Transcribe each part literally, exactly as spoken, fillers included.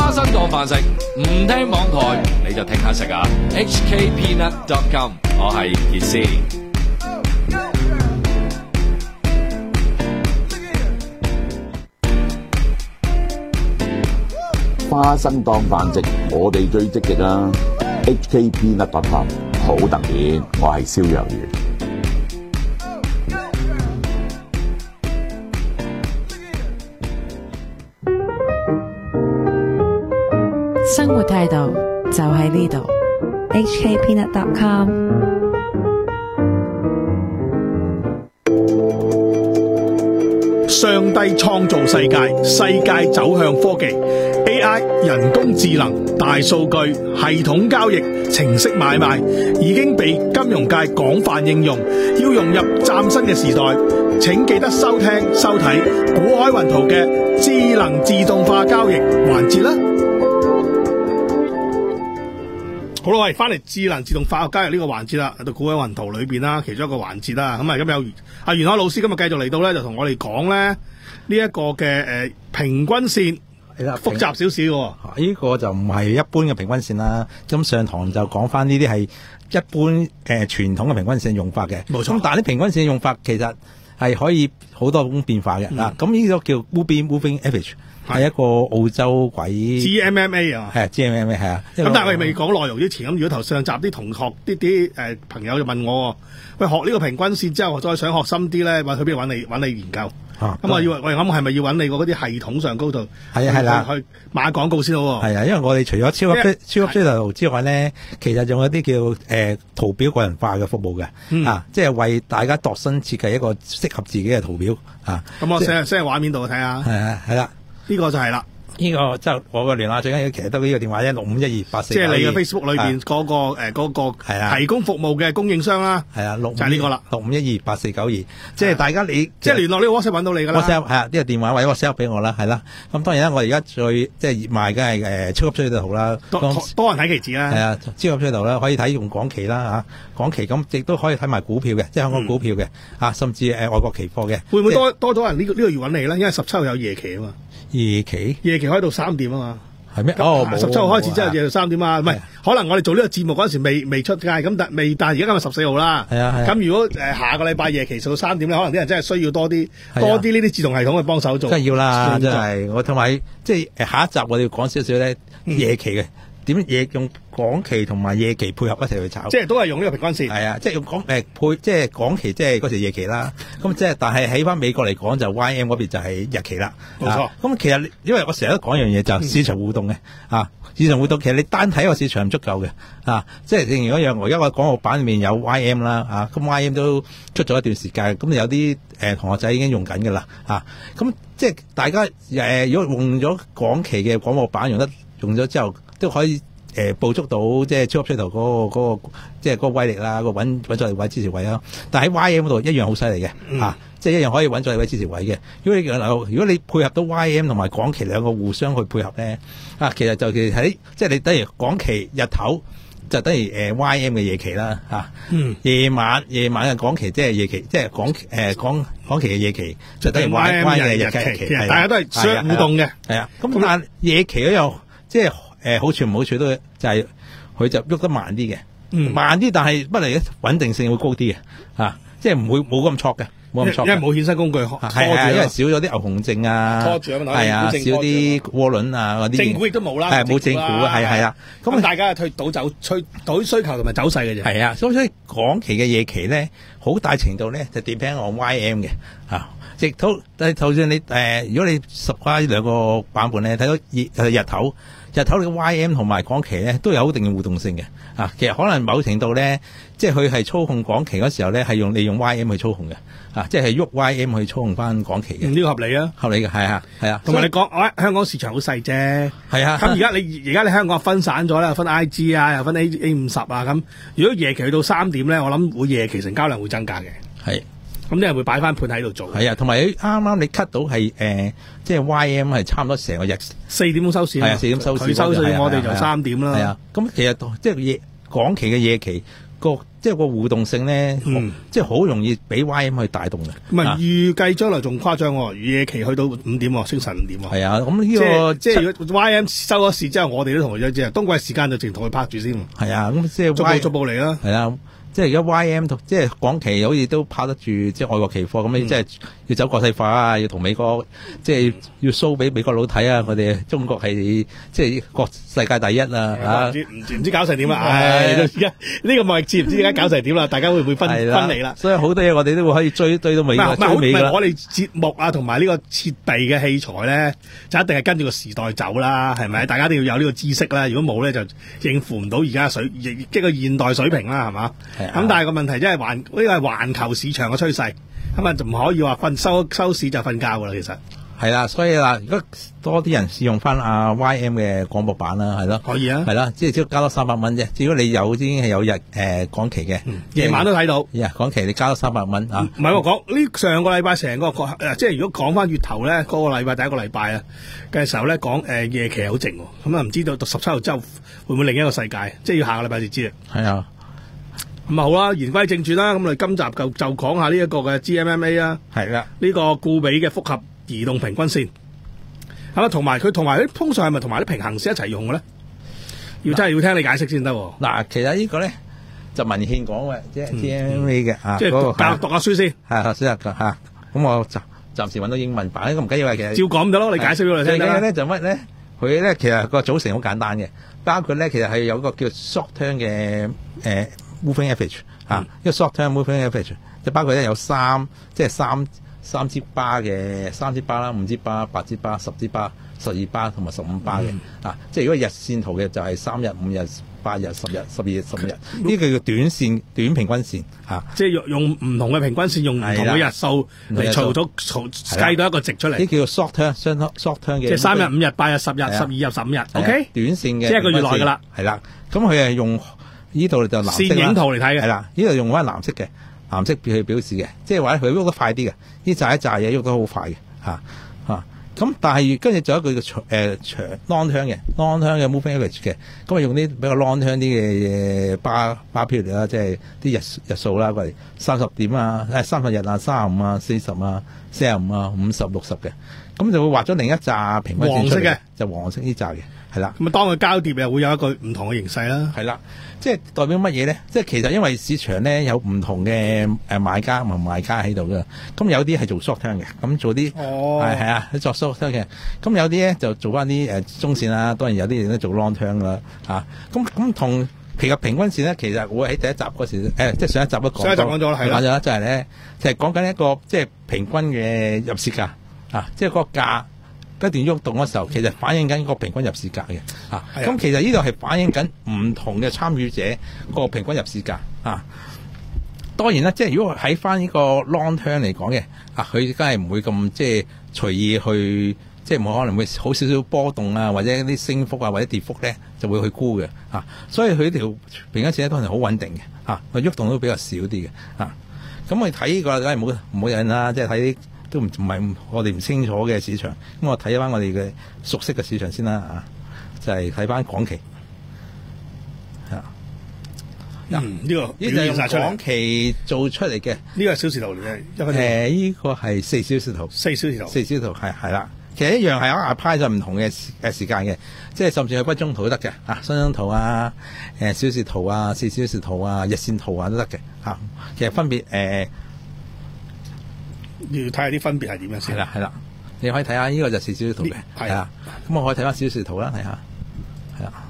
花生當飯食，唔聽網台你就聽下食啊 ！H K peanut dot com， 我係傑斯。 花生當飯食，我哋最積極啦 ！H K peanut dot com 好特別，我係蕭若元。 生活態度就喺呢度 ，H K peanut dot com。 上帝創造世界，世界走向科技 ，A I、人工智能、大數據、系統交易、程式買賣，已經被金融界廣泛應用。要融入嶄新嘅時代，請記得收聽、收睇股海雲圖嘅智能自動化交易環節啦。好啦，喂，翻嚟智能自動化交易呢個環節啦，喺度股海雲圖裏邊啦，其中一個環節啦。咁啊，咁有阿袁海老師今日繼續嚟到咧，就同我哋講咧呢一個嘅誒、呃、平均線， 係啦， 複雜少少嘅。 呢個就唔係一般嘅平均線啦。咁上堂就講翻呢啲係一般誒傳統嘅平均線用法嘅。 冇錯。咁但係啲平均線用法其實係可以好多種變化嘅。嗱、嗯，咁呢個叫 Moving Moving Average。係一個澳洲鬼 G M M A 啊， 係 G M M A 係啊。 咁但係我哋未講內容之前，咁如果頭上集啲同學啲啲誒朋友就問我，喂，學呢個平均線之後，我再想學深啲咧，話去邊度揾你揾你研究？咁啊，我要喂，咁係咪要揾你個嗰啲系統上高度？係啊係啦，去買廣告先好。係啊，因為我哋除咗超級超級 trader 之外咧，其實仲有啲叫誒、呃、圖表個人化嘅服務嘅、嗯，啊，即係為大家度身設計一個適合自己嘅圖表啊。 咁我 send send 喺畫面度睇下。 係啊係啦。 呢、這個就係啦， 呢、這個即係我個聯絡最緊要，其實得呢個電話一六五一二八四。即係你嘅 Facebook 裏邊嗰、那個誒嗰、呃那個提供服務嘅供應商啦。係啊，六就係呢個啦， 六五一二八四九二。即係大家你即係聯絡呢個 WhatsApp 揾到你噶啦。 WhatsApp 係啊，呢、這個電話或者 WhatsApp 俾我啦，係啦。咁當然啦，我而家最即係熱賣嘅係誒超級追圖啦，多多人睇期指啦。係啊， 超級追圖啦，可以睇用港期啦嚇，港期咁亦都可以睇埋股票嘅，即係香港股票嘅嚇、嗯，甚至誒、呃、外國期貨嘅。 會唔會多多咗人呢、這個呢、這個月揾你咧？因為十七號有夜期啊嘛。 夜期夜期開到三點啊嘛， 係咩？哦， 十七號開始之後夜到三點啊，唔係，可能我哋做呢個節目嗰陣時未未出街，咁但未，但係而家今日十四號啦，係啊，咁如果誒、呃、下個禮拜夜期做到三點咧，可能啲人真係需要多啲多啲呢啲自動系統去幫手做， 真係要啦，真係我同埋即係誒下一集我哋要講少少咧夜期嘅。點夜用港期同埋夜期配合一齊去炒， 即係都係用呢個平均線。係啊，即係用港誒配，即係港期，即係嗰時夜期啦。咁即係，但係喺翻美國嚟講就 Y M 嗰邊就係日期啦。冇錯。咁、啊、其實因為我成日都講一樣嘢，就係、市場互動嘅、嗯、啊，市場互動其實你單睇個市場唔足夠嘅啊，即係正如一樣，我而家個廣告版裏面有 Y M 啦啊，咁 Y M 都出咗一段時間，咁有啲誒、呃、同學仔已經用緊㗎啦啊，咁即係大家誒、呃、如果用咗港期嘅廣告版用得用咗之後。都可以誒、呃、捕捉到即係超級出頭嗰個、那個、即係嗰個威力啦，個穩穩在位支持位啦。但喺 Y M 嗰度一樣好犀利嘅嚇，即係一樣可以穩在位支持位嘅。如果你如果你配合到 Y M 同埋港期兩個互相去配合咧，啊，其實就其實喺即係你等於港期日頭就等於誒 Y M 嘅夜期啦嚇、啊嗯。夜晚夜晚嘅港期即係夜期，即係港誒、呃、港港期嘅夜期就等於 Y M 嘅日期。其實大家都係相互動嘅。係啊，咁但係夜期咧又即係。誒、呃，好處唔好處都就係佢就喐得慢啲嘅、嗯，慢啲，但係不嚟嘅穩定性會高啲嘅，啊，即係唔會冇咁挫嘅，冇咁挫，因為冇衍生工具拖住，係啊，因為少咗啲牛熊證啊，拖住啊嘛，係啊，少啲渦輪啊嗰啲，正股亦都冇啦，係冇正股，係係啊，咁大家係睇賭走吹賭需求同埋走勢嘅啫，係啊，所以所以港期嘅夜期咧，好大程度咧就 depend on Y M 嘅，啊，直到但係就算你誒、呃，如果你十開兩個版本咧，睇到日就係日頭。日頭你嘅 Y M 同埋港期咧都有一定嘅互動性嘅，啊，其實可能某程度咧，即係佢係操控港期嗰時候咧，係用利用 Y M 去操控嘅，啊，即係喐 Y M 去操控翻港期嘅。呢、嗯這個合理啊，合理嘅，係啊，係啊。同埋你講，我香港市場好細啫，係啊。咁而家你而家你香港分散咗啦，分 I G 啊，又分 A A 五十啊，咁如果夜期去到三點咧，我諗會夜期成交量會增加嘅，係。咁啲人會擺翻盤喺度做，係啊，同埋啱啱你 cut 到係誒、呃，即係 Y M 係差唔多成個日四點鐘收市，係啊，四點收市，佢收市我哋就三點啦。係啊，咁其實即係夜港期嘅夜期個即係個互動性咧， 嗯即係好容易俾 Y M 去帶動嘅。 唔係啊預計將來仲誇張喎，夜期去到五點喎，清晨五點喎。 係啊，咁呢、 即個係即係如果 Y M 收咗市之後，我哋都同佢一知，冬季時間就淨同佢拍住先， 係啊，咁即係逐 Y 步逐步嚟啦。 係啊。即係而家 Y M 同即係港期好似都拋得住，即係外國期貨咁，你即係要走國際化啊，要同美國即係要 show 俾美國佬睇啊！我哋中國係即係國世界第一啊！啊唔知唔知唔知搞成點啦？唉，而家呢個貿易戰唔知而家搞成點啦？大家會唔會分分係啦離啦？ 所以好多嘢我哋都會可以追追到美國唔係唔係好唔追美㗎啦。 係我哋節目啊，同埋呢個設備嘅器材咧，就一定係跟住個時代走啦，係咪？大家都要有呢個知識啦。如果冇咧，就應付唔到而家水即係個現代水平啦，係嘛？ 係啊咁但係個問題即係環呢個係環球市場嘅趨勢，咁啊就唔可以話瞓收收市就瞓覺噶啦，其實係啦，所以啦，如果多啲人試用翻阿 Y M 嘅廣播版啦，係咯， 可以啊係啦，即係只要加多三百蚊啫。如果你有已經係有日誒、呃、港期嘅， 夜晚都睇到。 呀港期你加多三百蚊啊， 唔係喎，講呢上個禮拜成個誒，即係如果講翻月頭咧，嗰、個禮拜第一個禮拜啊嘅時候咧，講誒、呃、夜期好靜喎，咁啊唔知道到十七號之後會唔會另一個世界？即係要下個禮拜先知啊。 係啊， 咁啊好啦，言歸正傳啦，咁我哋今集就就講下呢一個嘅 G M M A 啦， 係啦， 呢個固比嘅複合移動平均線，係嘛？同埋佢同埋通常係咪同埋啲平衡線一齊用嘅咧？要真係要聽你解釋先得喎。 嗱，其實呢個咧就文獻講嘅，即係 G M M A 嘅啊， 即係嗰個讀教讀下書先， 係頭先㗎嚇，咁我暫暫時揾到英文版，呢個唔緊要嘅，其實照講咁得咯，你解釋俾我哋聽得啦。 最緊要咧就乜咧？佢咧其實個組成好簡單嘅，包括咧其實係有個叫 short term 嘅誒 moving average 嚇， 嗯一個 short term moving average，就包括咧有三即係三三支巴嘅三支巴啦、五支巴、八支巴、十支巴、十二巴同埋十五巴嘅啊，即係如果日線圖嘅就係三日、五日、八日、十日、十二日、十五日，呢個叫短線短平均線嚇。 即係用用唔同嘅平均線，用唔同嘅日數嚟嘈到嘈計到一個值出嚟， 呢叫做 short term short short term 嘅， 即係三日、五日、八日、十日、十係啊二日、十五日係啊 ，OK， 短線嘅， 即係一個月內㗎啦， 係啦。咁佢係用呢度就藍色線影圖嚟睇嘅係啦，呢度用翻藍色嘅藍色去表示嘅，即係話佢喐得快啲嘅，呢扎一扎嘢喐得好快嘅嚇嚇。咁但係跟住仲有一個長誒長 long term 嘅 long term 嘅 moving average 嘅，咁啊用啲比較 long term 啲嘅巴巴 period 啦，即係啲日日數啦，過嚟三十點啊，誒三十日啊，三十五啊，四十啊，四十五啊，五十六十嘅，咁就會畫咗另一紮平均線出嚟黃色嘅， 就黃色呢紮嘅，係啦。 咁啊，當佢交疊又會有一個唔同嘅形勢啦。 係啦，即係代表乜嘢咧？即係其實因為市場咧有唔同嘅誒買家同賣家喺度嘅，咁有啲係做 short term 嘅，咁做啲哦係係啊，做 short term 嘅，咁有啲咧就做翻啲誒中線啦，當然有啲人咧做 long term 啦嚇。咁咁同其實平均線咧，其實我喺第一集嗰時誒，即係上一集都講上一集講咗啦係啦講咗啦，就係咧就係講緊一個即係平均嘅入市價啊，即係嗰個價。不斷喐動嘅時候，其實反映緊個平均入市價嘅啊。 係啊咁其實呢度係反映緊唔同嘅參與者個平均入市價啊。當然啦，即係如果喺翻呢個 long term 嚟講嘅啊，佢梗係唔會咁即係隨意去，即係冇可能會好少少波動啊，或者啲升幅啊或者跌幅咧就會去估嘅啊。所以佢條平均線咧都係好穩定嘅啊，佢喐動都比較少啲嘅啊。咁我睇呢個梗係冇唔好引啦，即係睇啲。都唔唔係我哋唔清楚嘅市場，咁我睇翻我哋嘅熟悉嘅市場先啦啊，就係睇翻港期，係啊， 嗯，呢個呢就係用表現晒出嚟， 港期做出嚟嘅， 呢個係小時圖嚟嘅，一分鐘誒呢個係四小時圖， 四小時圖， 四小時圖係係啦，其實一樣係有 apply 咗唔同嘅時誒時間嘅，即係甚至係不中圖都得嘅啊，雙鐘圖啊，誒小時圖啊，四小時圖啊，日線圖啊都得嘅嚇，其實分別誒。呃要睇下啲分別係點樣先。 係啦係啦，你可以睇下呢個就四小時圖嘅，係啊。咁我可以睇翻小時圖啦，睇下，係啦。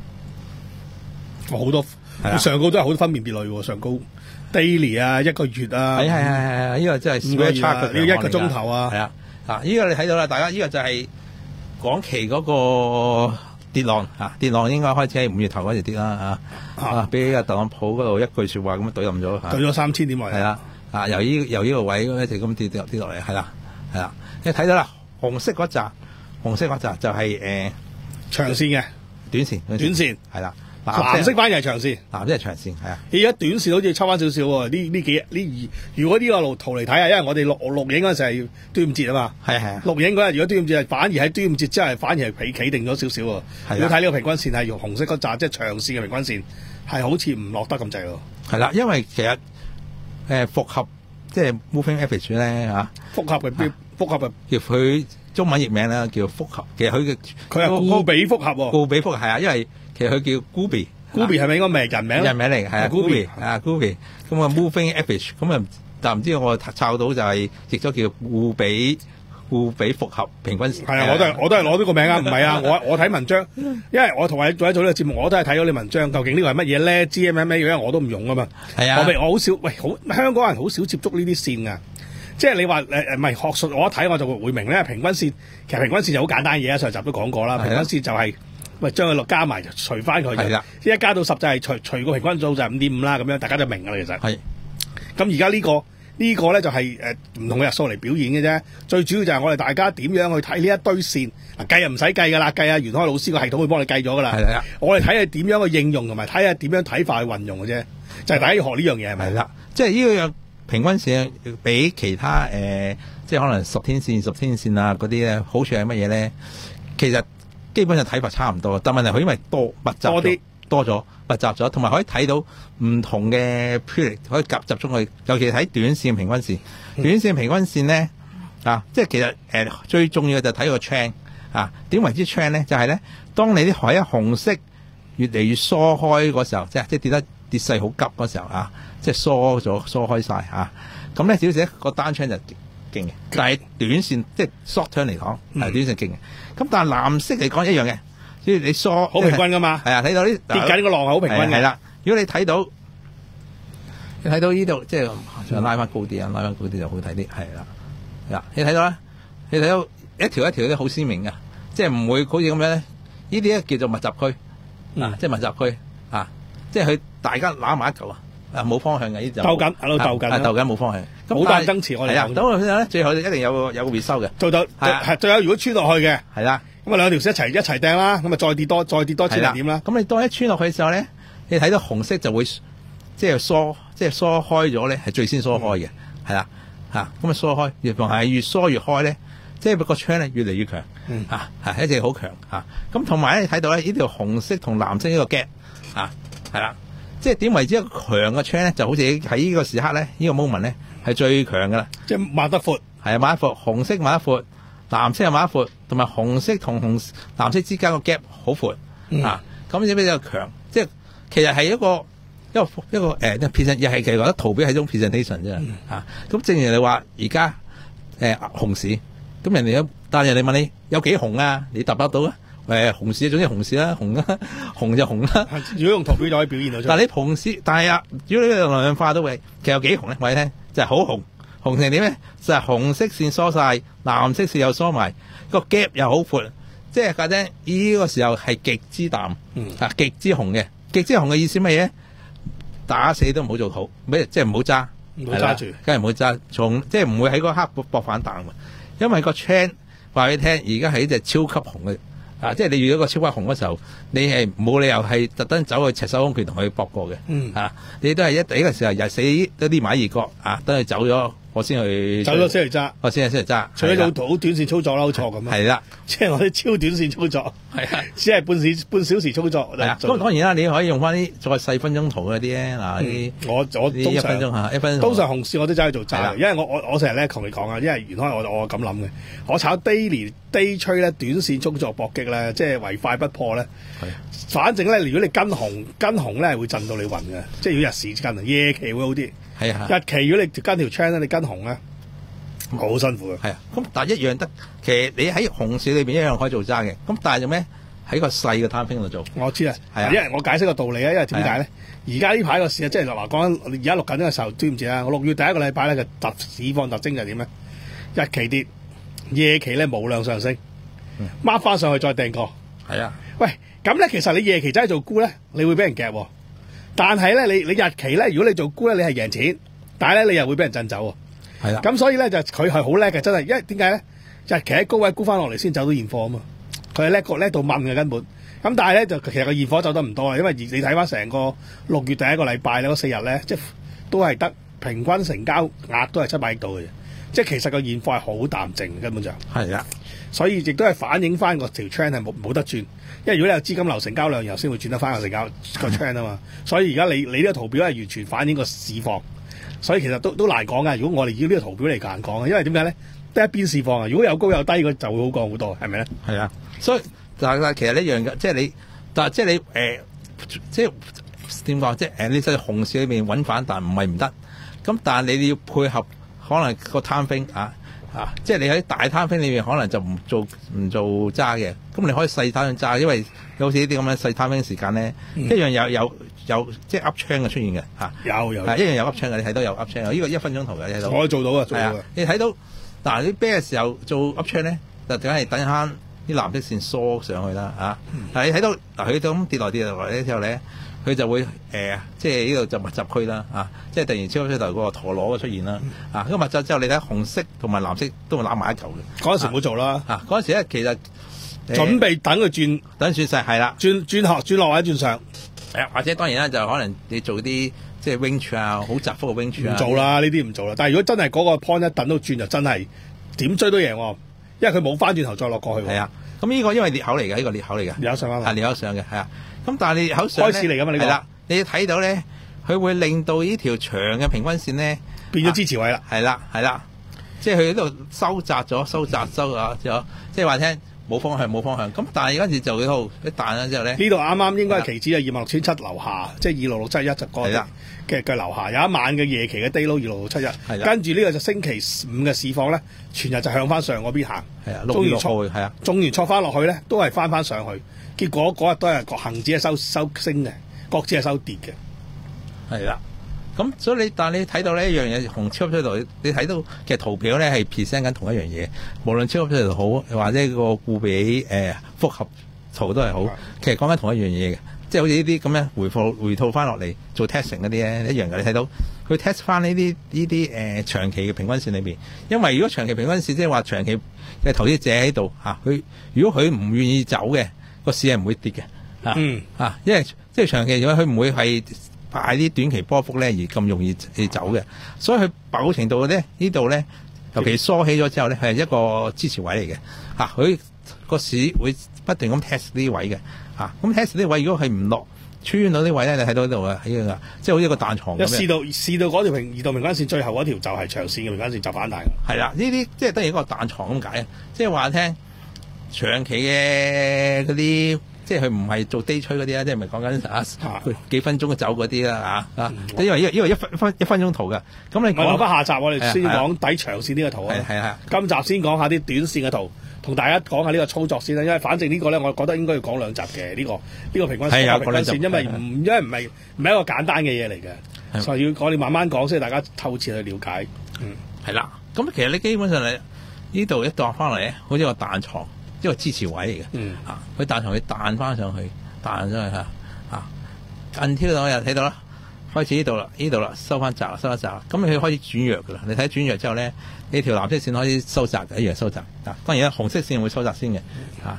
我好多係啊上高都係好多分辨別類喎，上高 daily 啊，一個月啊， 係係係係，呢個真係五個 square 月 chart 啊，呢嘅一個鐘頭啊， 係啊。嗱，呢個你睇到啦，大家呢個就係港期嗰個跌浪啊，跌浪應該開始喺五月頭嗰時跌啦啊，啊，俾阿特朗普嗰度一句説話咁樣懟冧咗嚇， 對咗三千點落嚟， 係啦。啊！由呢由呢個位一直咁跌跌跌落嚟，係啦，係啦。你睇到啦，紅色嗰扎，紅色嗰扎就係、是、誒、呃、 長線嘅短線， 短線係啦。 藍色反而係長線， 藍色係長線係啊。 而家短線好似抽翻少少喎。呢呢幾日呢，如果呢個路圖嚟睇下，因為我哋錄錄影嗰陣時係端午節啊嘛， 係啊係啊。 錄影嗰日如果端午節係反而喺端午節之後反而係企企定咗少少喎。如果睇呢個平均線係用紅色嗰紮，即係長線嘅平均線係好似唔落得咁滯咯。 係啦，因為其實誒複合即係 moving average 咧嚇， 複合嘅標複合嘅叫佢中文譯名咧叫複合，其實佢嘅佢係固比複合喎。 固比複合係啊，因為其實佢叫 Gooby。Gooby 係咪應該咪人名咧？ 人名嚟，係啊 Gooby 啊 Gooby。咁啊 moving average 咁啊，但唔知我抄到就係譯咗叫固比固比複合平均線。 係啊，我都係我都係攞呢個名啊，唔係啊，我我睇文章，因為我同你做一做呢個節目，我都係睇咗你文章，究竟呢個係乜嘢咧 ？G M M A 因為我都唔用啊嘛。 係啊， 我咪我好少喂，好香港人好少接觸呢啲線㗎。即係你話誒誒唔係學術，我一睇我就會明咧。平均線其實平均線就好簡單嘢啊，上集都講過啦。平均線就係、是、喂將佢落加埋除翻佢，即係一加到十就係除除個平均數就係五點五啦，咁樣大家就明㗎啦。其實係咁而家呢個呢、這個咧就係誒唔同嘅日數嚟表演嘅啫。最主要就係我哋大家點樣去睇呢一堆線嗱，計啊唔使計㗎啦，計啊袁開老師個系統會幫你計咗㗎啦。係啦，我哋睇下點樣去應用同埋睇下點樣睇法去運用嘅啫，就係、是、大家要學呢樣嘢係咪？係啦，即係呢個樣。平均線比其他誒、呃，即係可能十天線、十天線啊嗰啲咧，好處係乜嘢咧？其實基本上睇法差唔多，但問題佢因為多密集多啲，多咗密集咗，同埋可以睇到唔同嘅 period， 可以集集中去，尤其係睇短線平均線。短線平均線咧啊，即係其實誒、呃、最重要嘅就睇個 trend 啊。點為之 trend 咧？就係、是、咧，當你啲海一紅色越嚟越疏開嗰時候，即係即係跌得跌勢好急嗰時候啊。即係疏咗疏開晒嚇，咁咧少少個單槍就勁嘅，但係短線即係 short term 嚟講係短線勁嘅。咁但係藍色嚟講一樣嘅，即係你疏好平均噶嘛。係啊，睇到啲跌緊個浪係好平均嘅。係啦，如果你睇到你睇到呢度，即係再拉翻高啲啊，拉翻高啲就好睇啲。係啦，嗱你睇到啦，你睇到一條一條都好鮮明嘅，即係唔會好似咁樣咧。呢啲咧叫做密集區，嗱、嗯、即係密集區啊，即係佢大家攬埋一嚿啊。啊冇方向嘅呢就鬥緊喺度鬥緊，係鬥緊冇方向。咁好大爭持我哋。係啊，咁咧最後一定有個有個回收嘅。做到係最後如果穿落去嘅，係啦。咁啊兩條線一齊一齊掟啦，咁啊再跌多再跌多千零點啦。咁你當一穿落去嘅時候咧，你睇到紅色就會即係疏即係疏開咗咧，係最先疏開嘅，係啦嚇。咁啊疏開，越逢係越疏越開咧，即係個槍咧越嚟越強，嚇係一直好強嚇。咁同埋咧你睇到咧呢條紅色同藍色呢個 gap 嚇係啦。即係點為之一個強嘅 trend 咧，就好似喺呢個時刻咧，呢、這個 moment 咧係最強噶啦。即係抹得闊，係啊，抹得闊，紅色抹得闊，藍色又抹得闊，同埋紅色同紅藍色之間個 gap 好闊、嗯、啊。咁點比較強？即係其實係一個一個一個誒，即係 present，又係其實覺得圖表係一種 presentation 啫。嗯、啊，咁正如你話而家誒紅市，咁人哋有，但係人哋問你有幾紅啊？你答得到啊？誒紅市總之紅市啦，紅啦，紅就紅啦。如果用圖表就可以表現到出嚟。但係你紅市，但係啊，如果你量量化都會，其實有幾紅咧？話你聽，就係、是、好紅，紅成點咧？就係、是、紅色線疏晒，藍色線又疏埋，個 gap 又好闊，即係家姐呢個時候係極之淡，嗯啊極之紅嘅，極之紅嘅意思乜嘢？打死都唔好做好，咩即係唔好揸，唔好揸住，梗係唔好揸，從即係唔會喺嗰刻搏反彈，因為個 trend 話你聽，而家係一隻超級紅嘅。啊！即係你遇到個超級紅嗰時候，你係冇理由係特登走去赤手空拳同佢搏過嘅。嗯，啊，你都係一第一個時候日死都啲買二角啊，等佢走咗，我先去走咗先嚟揸，我先係先嚟揸。除咗做好短線操作啦，好錯咁啊。係啦，即係我啲超短線操作，係啊，只係半時半小時操作。係啊，咁當然啦，你可以用翻啲再細分鐘圖嗰啲咧。嗱，啲我我通常一分鐘嚇，一分鐘通常紅市我都走去做揸，因為我我我成日咧同你講啊，因為原開我我咁諗嘅，我炒 daily day trade 咧，短線操作搏擊咧，即係唯快不破咧。反正咧，如果你跟紅跟紅咧，係會震到你暈嘅。即係如果日市跟，夜期會好啲。係啊，日期如果你跟條 chain 咧，你跟紅咧，好辛苦嘅。係啊，咁但係一樣得，其實你喺紅市裏邊一樣可以做揸嘅。咁但係做咩？喺個細嘅攤平度做。我知啊，係啊，因為我解釋個道理啊，因為點解咧？而家呢排個市啊，即係嗱講緊，而家錄緊呢個時候，知唔知啊？我六月第一個禮拜咧嘅特市況特徵就係點咧？日期跌，夜期咧無量上升，掹翻上去再掟過。係啊，喂，咁咧其實你夜期真係做沽咧，你會俾人夾。但係咧，你你日期咧，如果你做沽咧，你係贏錢，但係咧你又會俾人震走。係啦，咁所以咧就佢係好叻嘅，真係，因為點解咧？日期喺高位沽翻落嚟先走到現貨啊嘛，佢係叻過叻到問嘅根本。 咁但係咧就其實個現貨走得唔多啊，因為你睇翻成個六月第一個禮拜咧嗰四日咧，即係都係得平均成交額都係七百億度嘅啫。即係其實個現貨係好淡靜，根本上係啊， 所以亦都係反映翻個條 trend 係冇冇得轉，因為如果你有資金流成交量，然後先會轉得翻個成交個 trend 啊嘛。所以而家你你呢個圖表係完全反映個市況，所以其實都都難講噶。如果我哋要呢個圖表嚟難講啊，因為點解咧？得一邊市況啊，如果有高有低，佢就會好講好多，係咪咧？ 係啊，所以但係其實呢樣嘅，即係你，但係即係你誒、呃，即係點講？即係誒，你喺熊市裏面揾反彈唔係唔得，咁但係你要配合可能個攤飛啊啊，即係你喺大攤飛裏面可能就唔做唔做揸嘅，咁你可以細攤揸，因為好似呢啲咁樣細攤飛時間咧，嗯、一樣有有有即係 up trend 嘅出現嘅嚇、啊，有有、啊、一樣有 up trend 嘅，你睇到有 up trend 嘅，呢個一分鐘圖嘅你睇到， 可以做到啊，做到嘅、啊， 你睇到。嗱，啲啤嘅時候做 up trend 咧，就梗係等下啲藍色線梳上去啦，啊！但係你睇到嗱，佢咁跌落跌落嚟之後咧，佢就會誒、呃，即係呢度就密集區啦，啊！即係突然超級出頭嗰個陀螺嘅出現啦，啊！咁密集之後，你睇紅色同埋藍色都會攬埋一嚿嘅。嗰陣時唔好做啦，啊！嗰陣時咧其實、呃、準備等佢轉，等轉勢係啦，轉轉學轉落或者轉上，誒或者當然啦，就可能你做啲。即係 range 啊，好窄幅嘅 range 啊，唔做啦，呢啲唔做啦。但係如果真係嗰個 point 一等到轉就真係點追都贏喎，因為佢冇翻轉頭再落過去。係啊，咁呢個因為裂口嚟嘅，呢、呢個裂口嚟嘅，裂口上翻，係裂口上嘅，係啊。咁但係你裂口上開始嚟㗎嘛？呢、呢個係啦，你睇到咧，佢會令到呢條長嘅平均線咧變咗支持位啦。係啦，係啦，即係佢喺度收窄咗、收窄、收咗，即係話聽。冇方向冇方向，咁但係嗰陣時就佢度一彈咗之後咧，呢度啱啱應該係期指啊二萬六千七樓下，即係二六六七一就個嘅嘅樓下，有一晚嘅夜期嘅 day low 二六六七一，跟住呢個就星期五嘅市況咧，全日就向翻上嗰邊行，係啊，中完挫係啊，中完挫翻落去咧，都係翻翻上去，結果嗰日都係個恆指係收收升嘅，國指係收跌嘅，係啦。咁所以你但係你睇到呢一樣嘢，紅超級出圖，你睇到其實圖表咧係 present 緊同一樣嘢，無論超級出圖好，或者個固比誒、呃、複合圖都係好，其實講緊同一樣嘢嘅，即係好似呢啲咁樣回復回吐翻落嚟做 testing 嗰啲咧一樣嘅，你睇到佢 test 翻呢啲呢啲誒長期嘅平均線裏邊，因為如果長期平均線即係話長期嘅投資者喺度嚇，佢、啊、如果佢唔願意走嘅，個市係唔會跌嘅，啊、嗯、啊，因為即係長期如果佢唔會係。派啲短期波幅咧而咁容易去走嘅，所以佢某程度咧呢度咧，尤其疏起咗之後咧，係一個支持位嚟嘅。嚇、啊，佢個市會不斷咁 test 呢啲位嘅。嚇、啊，咁 test 呢啲位，如果佢唔落穿到呢位咧，你睇到呢度啊，喺度即係好似一個彈床咁樣。試到試到嗰條平移動平均線最後嗰條就係長線嘅平均線就反彈。係啦，呢啲即係等於一個彈床咁解啊！即係話聽長期嘅嗰啲。即係佢唔係做 day trade 嗰啲啦，即係唔係講緊啊幾分鐘走嗰啲啦嚇啊！因為呢個呢個一分一分一分鐘圖嘅，咁你講翻下集我哋先講底長線呢個圖啊。係係今集先講下啲短線嘅圖，同大家講下呢個操作先啦。因為反正呢個咧，我覺得應該要講兩集嘅呢、呢個呢、呢個平均線平均線，因為唔因為唔係唔係一個簡單嘅嘢嚟嘅，所以要我哋慢慢講先，大家透徹去了解。嗯，係啦。咁其實你基本上你呢度一盪翻嚟咧，好似個彈床。一個支持位嚟嘅，嗯，啊，佢彈上去彈翻上去，彈上去嚇，啊，近挑到又睇到啦，開始呢度啦，呢度啦，收翻窄啦，收翻窄啦，咁佢開始轉弱噶啦，你睇轉弱之後咧，呢條藍色線開始收窄嘅，一樣收窄，啊，當然啦，紅色線會收窄先嘅，啊，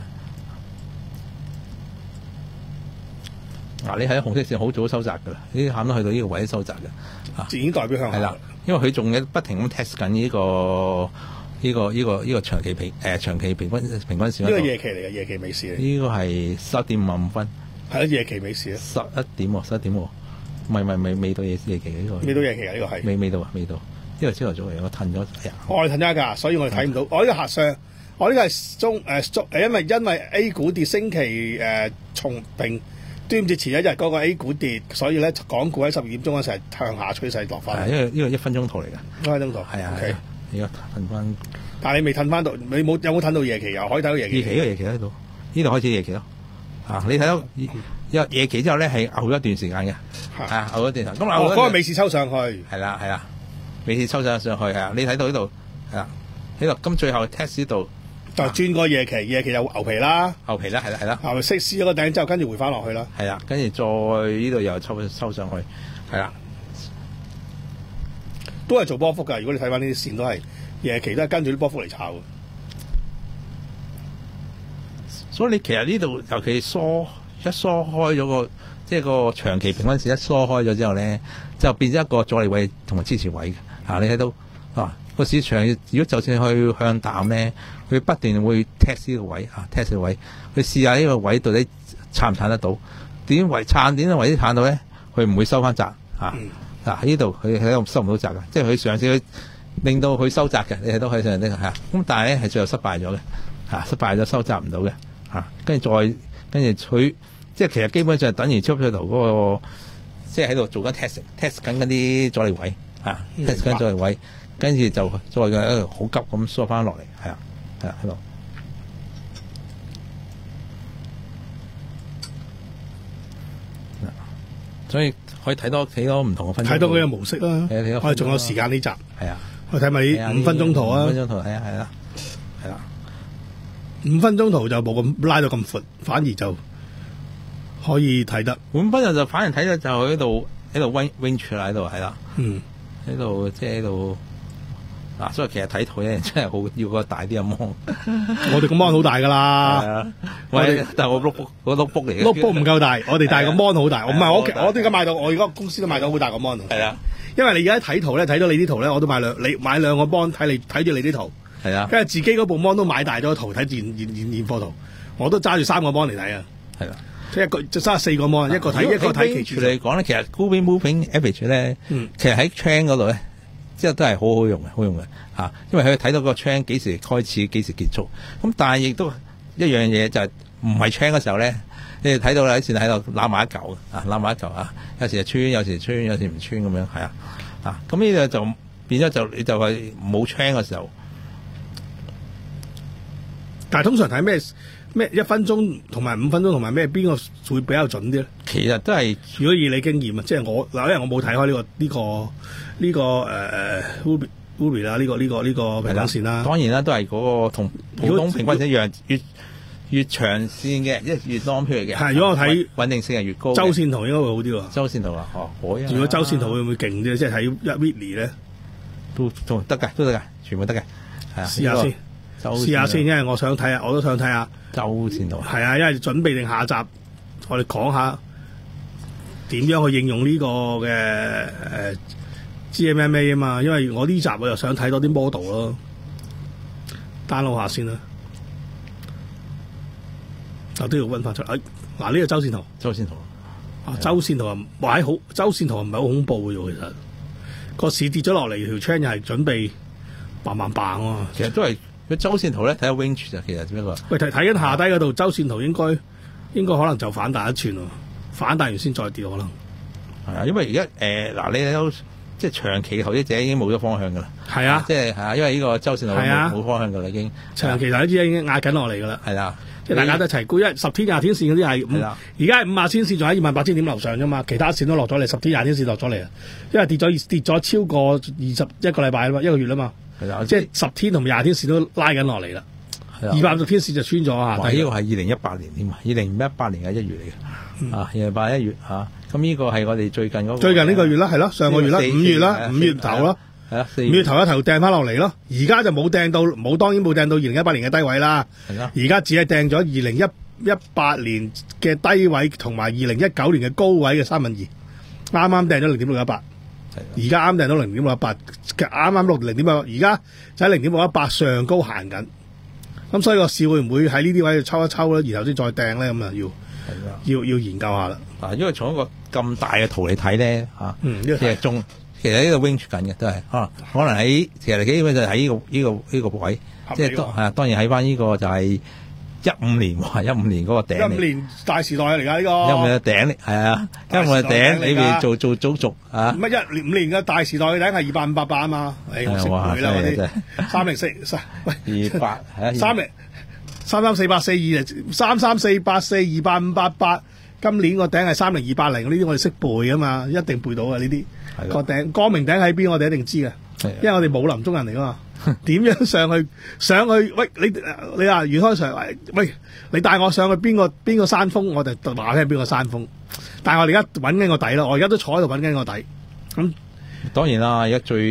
嗱，你睇紅色線好早收窄噶啦，呢啲喊都去到呢個位收窄嘅，啊，已經代表向下，係啦，因為佢仲喺不停咁 test 緊呢個。呢、這個呢、這個呢、這個長期平誒、呃、長期平均平均線呢個夜期嚟嘅，夜期尾市嚟。呢個係十一點五十五分，係啊，夜期尾市啊，十一點喎，十一點喎，唔係唔係未未到夜夜期嘅呢、這個，未到夜期啊呢、這個係未未到啊未到，呢個朝頭早嚟，我褪咗，我哋褪咗㗎，所以我哋睇唔到。我呢個客上，我呢個係中誒中誒，因為因為 A 股跌，星期誒、呃、重平端午節前一日嗰個 A 股跌，所以咧港股喺十二點鐘嗰時係向下趨勢落翻。因為呢個一分鐘圖嚟㗎，一分鐘圖係啊。Okay. 而家褪翻，但係你未褪翻到，你冇有冇褪到夜期？又可以睇到夜期。夜期呢個夜期喺度，呢度開始夜期咯。啊，你睇到夜夜期之後咧係熬咗一段時間嘅，係啊，熬咗一段時間。咁熬嗰個尾市抽上去，係啦係啦，尾市抽上上去係啊。你睇到呢度係啊，呢度咁最後 test 呢度就轉個夜期，夜期有牛皮啦，牛皮啦係啦係啦，係咪識試咗個頂之後跟住回翻落去啦？係啊，跟住再呢度又抽抽上去，係啦。都係做波幅㗎，如果你睇翻呢啲線都係夜期都係跟住啲波幅嚟炒嘅， 所以你其實呢度尤其疏一疏開咗個即係個長期平均線一疏開咗之後咧，就變咗一個阻力位同埋支持位嘅嚇、啊。你睇到啊個市場如果就算去向淡咧，佢不斷會 test 呢個位嚇 test 呢個位，佢試下呢個位到底撐唔撐得到？點為撐點為啲撐到咧？佢唔會收翻窄嚇。嗱喺呢度佢喺度收唔到窄嘅，即係佢嘗試去令到佢收窄嘅。你睇到佢上呢個嚇，咁但係咧係最後失敗咗嘅嚇，失敗咗收窄唔到嘅嚇，跟住再跟住佢即係其實基本上等於出咗圖嗰個，即係喺度做緊 test test 緊嗰啲阻力位嚇 test 緊阻力位，跟住就再嘅好急咁縮翻落嚟，係啊係啊喺度。所以可以睇多睇多唔同嘅分， 睇到佢嘅模式啦。我哋仲有時間呢集， 係啊， 我睇埋五分鐘圖啊。 五分鐘圖係啊係啦，係啦。 五分鐘圖就冇咁拉到咁闊，反而就可以睇得。 五分鐘就反而睇得就喺度喺度 wing wing 住喺度係啦， 嗯， 喺度即係喺度。嗱，所以其實睇圖咧真係好要個大啲嘅 mon。 我哋個 mon 好大噶啦， 係啊，我哋但係我 notebook 個 notebook 嚟嘅 notebook 唔夠大，我哋大個 mon 好大。唔係我屋企，我都而家買到，我而家公司都買到好大個 mon。 係啊， 因為你而家睇圖咧，睇到你啲圖咧，我都買兩，你買兩個 mon 睇你睇住你啲圖。 係啊， 跟住自己嗰部 mon 都買大咗圖睇現現現現貨圖，我都揸住三個 mon 嚟睇啊。 係啦， 即係一個就揸四個 mon，一個睇一個睇期柱嚟講咧，其實 Moving Moving Average 咧，其實喺 trend 嗰度咧。即係都係好好用嘅，好用嘅嚇、啊，因為佢睇到個 trend 幾時開始，幾時結束。咁但係亦都一樣嘢就係唔係 trend 嘅時候咧，你哋睇到啦，以前喺度攬埋一嚿啊，攬埋一嚿啊，有時係穿，有時穿，有時唔穿咁樣，係啊，啊，咁呢個就變咗就你就係冇 trend 嘅時候。 但係通常睇咩咩一分鐘同埋五分鐘同埋咩邊個會比較準啲咧？ 其實都係如果以你經驗啊，即係我嗱，因為我冇睇開呢個呢個。呢、這個誒誒 Ruby Ruby 啦，呢個呢、這個呢、這個平均線啦。當然啦，都係嗰個同普通平均線一樣，越越長線嘅，即係越 long period 嘅。係，如果我睇穩定性係越高。周線圖應該會好啲喎。周線圖啊，哦，可以。如果周線圖會唔會勁啲？即係睇一 weekly 咧，都都得㗎，都得㗎，全部得嘅。係啊，試下先，試下先，因為我想睇下，我都想睇下周線圖。係啊，因為準備定下集，我哋講下點樣去應用呢個嘅誒。呃G M M A 啊嘛，因為我呢集我又想睇多啲 model 咯 ，download 下先啦。我都要搵翻出嚟。嗱、哎、呢、這個周線圖，周線圖啊，周線圖啊，哇好，周線圖唔係好恐怖嘅啫，其實個市跌咗落嚟，條 chain 又係準備嘭嘭嘭喎。其實都係佢周線圖咧，睇下 range 就其實只不過。喂，睇睇緊下低嗰度周線圖應該應該可能就反彈一寸喎，反彈完先再跌可能。係啊，因為而家誒嗱你都。即係長期嘅投資者已經冇咗方向㗎啦，係啊，即係係啊，因為呢個周線圖冇冇方向㗎啦，已經長期投資者已經壓緊落嚟㗎啦，係啦，即係大家都一齊估，因為十天廿天線嗰啲係，而家係五十天線仲喺二萬八千點樓上啫嘛，其他線都落咗嚟，十天廿天線落咗嚟啊，因為跌咗跌咗超過二十一個禮拜啊嘛，一個月啊嘛，係啦，即係十天同廿天線都拉緊落嚟啦，二百五十天線就穿咗啊，但係呢個係二零一八年添啊，二零一八年嘅一月嚟嘅。嗯、啊，二零八一月嚇，咁呢個係我哋最近嗰、那個、最近呢個月啦，係咯，上個月啦，五月啦，五月頭咯，係啊，五月頭一頭掟翻落嚟咯，而家就冇掟到，冇當然冇掟到二零一八年嘅低位啦，係啦，而家只係掟咗二零一一八年嘅低位同埋二零一九年嘅高位嘅三分二，啱啱掟咗零點六一八，而家啱掟到零點六一八，啱啱六零點六，而家就喺零點六一八上高行緊，咁所以個市會唔會喺呢啲位抽一抽咧，然後先再掟咧，咁啊要。要要研究下啦，啊，因為從一個咁大嘅圖嚟睇咧，吓、啊嗯，其實仲其實呢個 range 緊嘅都係，可能可能喺其實基本就喺呢個呢個呢個位，即係當係當然喺翻呢個就係一五年喎，一五年嗰個頂，一五年大時代嚟㗎呢個，一五年嘅頂係啊，一五年嘅頂裏邊做做組續啊，乜一五年嘅大時代嘅頂係二百五百八啊嘛，誒我識佢啦嗰啲，三零四三喂二百三零。三三四八四二三三四八四二八五八八，今年個頂係三零二八零，呢啲我哋識背啊嘛，一定背到啊呢啲個頂，光明頂喺邊我哋一定知嘅，因為我哋武林中人嚟噶嘛。點樣上去上去？喂，你你話袁開上，喂，你帶我上去邊個邊個山峰，我就話聽邊個山峰。但係我哋而家揾緊個底咯，我而家都坐喺度揾緊個底。咁當然啦，而家最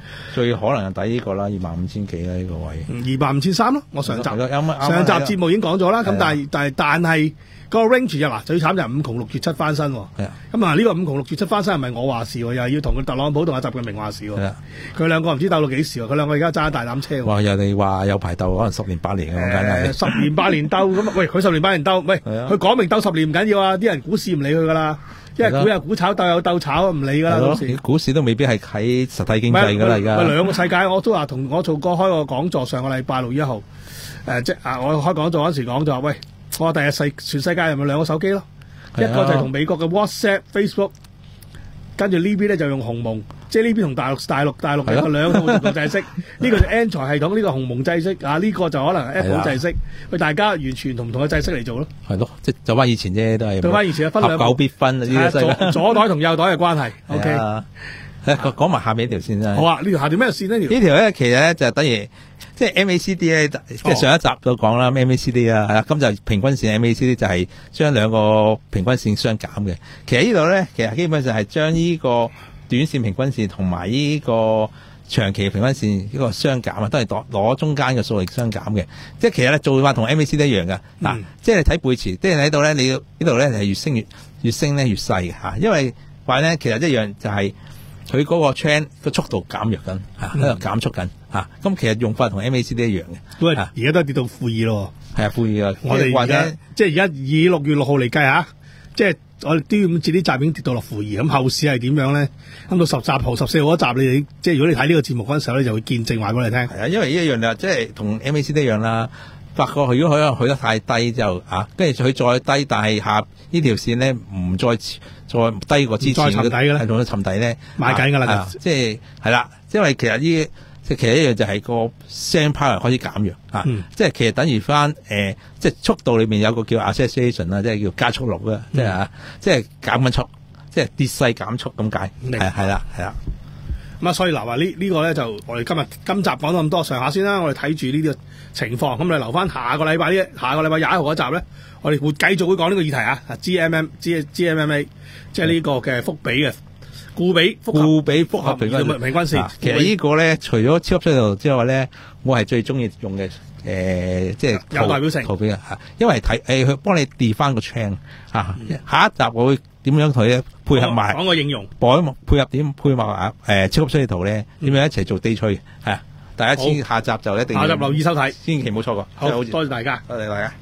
最可能係抵呢個啦，二萬五千幾啦呢個位。 二萬五千三咯，我上集有乜上集節目已經講咗啦。咁係啊但係但係但係個 range 就嗱最慘就係五窮六絕七翻身喎。 係啊， 咁啊呢個五窮六絕七翻身係咪我話事喎？又係要同佢特朗普同阿習近平話事喎係啊。 佢兩個唔知鬥到幾時喎？佢兩個而家揸大膽車喎。 哇！人哋話有排鬥，可能十年八年咁梗係。 誒十年八年鬥咁啊！喂，佢十年八年鬥，喂， 係啊佢講明鬥十年唔緊要啊！啲人股市唔理佢噶啦，因為係咯股有股炒，鬥有鬥炒，唔理噶啦。 係咯到時股市都未必係喺實體經濟㗎啦，而家。 咪兩個世界，我都話同我做過開個講座，上個禮拜六一號，誒即啊，我開講座嗰時講就話，喂，我話第日世全世界係咪兩個手機咯？一係啊個就係同美國嘅 WhatsApp、Facebook，跟住呢邊咧就用鴻蒙，即係呢邊同大陸大陸大陸係咯嘅個兩套唔同制式，呢個就 Android 系統，呢個鴻蒙制式，啊呢個就可能係 Apple 制式，喂大家完全同唔同嘅制式嚟做咯。 係咯，即係走翻以前啫，都係。 對翻以前嘅分兩合久必分啊！呢個世界。 左左袋同右袋嘅關係。O K， 係啊誒講講埋下面呢條線啦。 好啊，呢條下條咩線呢？條呢條咧其實咧就等於即係 M A C D 咧，即係上一集都講啦，M A C D 啦，係啦，咁就平均線 M A C D 就係將兩個平均線相減嘅。其實呢度咧，其實基本上係將呢個短線平均線同埋呢個長期平均線呢個相減啊，都係攞攞中間嘅數力相減嘅。即係其實咧做法同 M A C D 一樣嘅。嗱、 嗯， 即係你睇背馳，即係睇到咧，你呢度咧係越升越越升咧越細嘅嚇，因為話咧其實一樣就係、是。佢嗰個 trend 個速度減弱緊，嚇喺度減速緊，嚇咁其實用法同 M A C D 一樣嘅， 都係嚇而家都係跌到負二咯。 係啊，負二啊， 我哋或者而家即係而家以六月六號嚟計下，即係我哋端午節啲債已經跌到落負二，咁後市係點樣咧？咁到十集號、十四號嗰集，你哋即係如果你睇呢個節目嗰陣時候咧，就會見證話俾你聽。 係啊，因為呢一樣啊，即係同 M A C D 一樣啦。發覺佢如果佢去得太低就啊，跟住佢再低，但係下呢條線咧唔再再低過之前再沉底嘅咧係仲沉底咧買緊㗎啦啊即係係啦，因為其實呢即係其實一樣就係個 selling power 開始減弱啊， 嗯、 即係其實等於翻誒，即係速度裏面有個叫 acceleration 啦，即係叫加速率啦，即係啊，即係減緊速，即係跌勢減速咁解，係係啦係啦。 咁啊，所以嗱話呢呢個咧就我哋今日今集講到咁多上下先啦，我哋睇住呢個情況，咁你留翻下個禮拜呢下個禮拜廿一號嗰集咧，我哋會繼續會講呢個議題啊，G M M G G M M A，即係呢個嘅複比嘅固比複固比複合平均平均線。 啊、其實呢個咧，除咗超級水圖之外咧，我係最中意用嘅誒、呃，即係有代表性圖表啊，因為睇誒佢幫你 define 翻個 chain 啊，下一集我會點樣同佢配合埋講個應用， 配合點配合啊誒超級水圖咧，點樣一齊做 day trade 係啊，大家千下集就一定下集留意收睇， 千祈唔好錯過。 好，多謝大家， 多謝大家。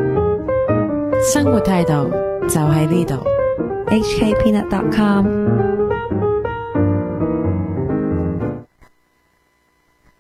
生活態度就喺呢度，H K Peanut dot com。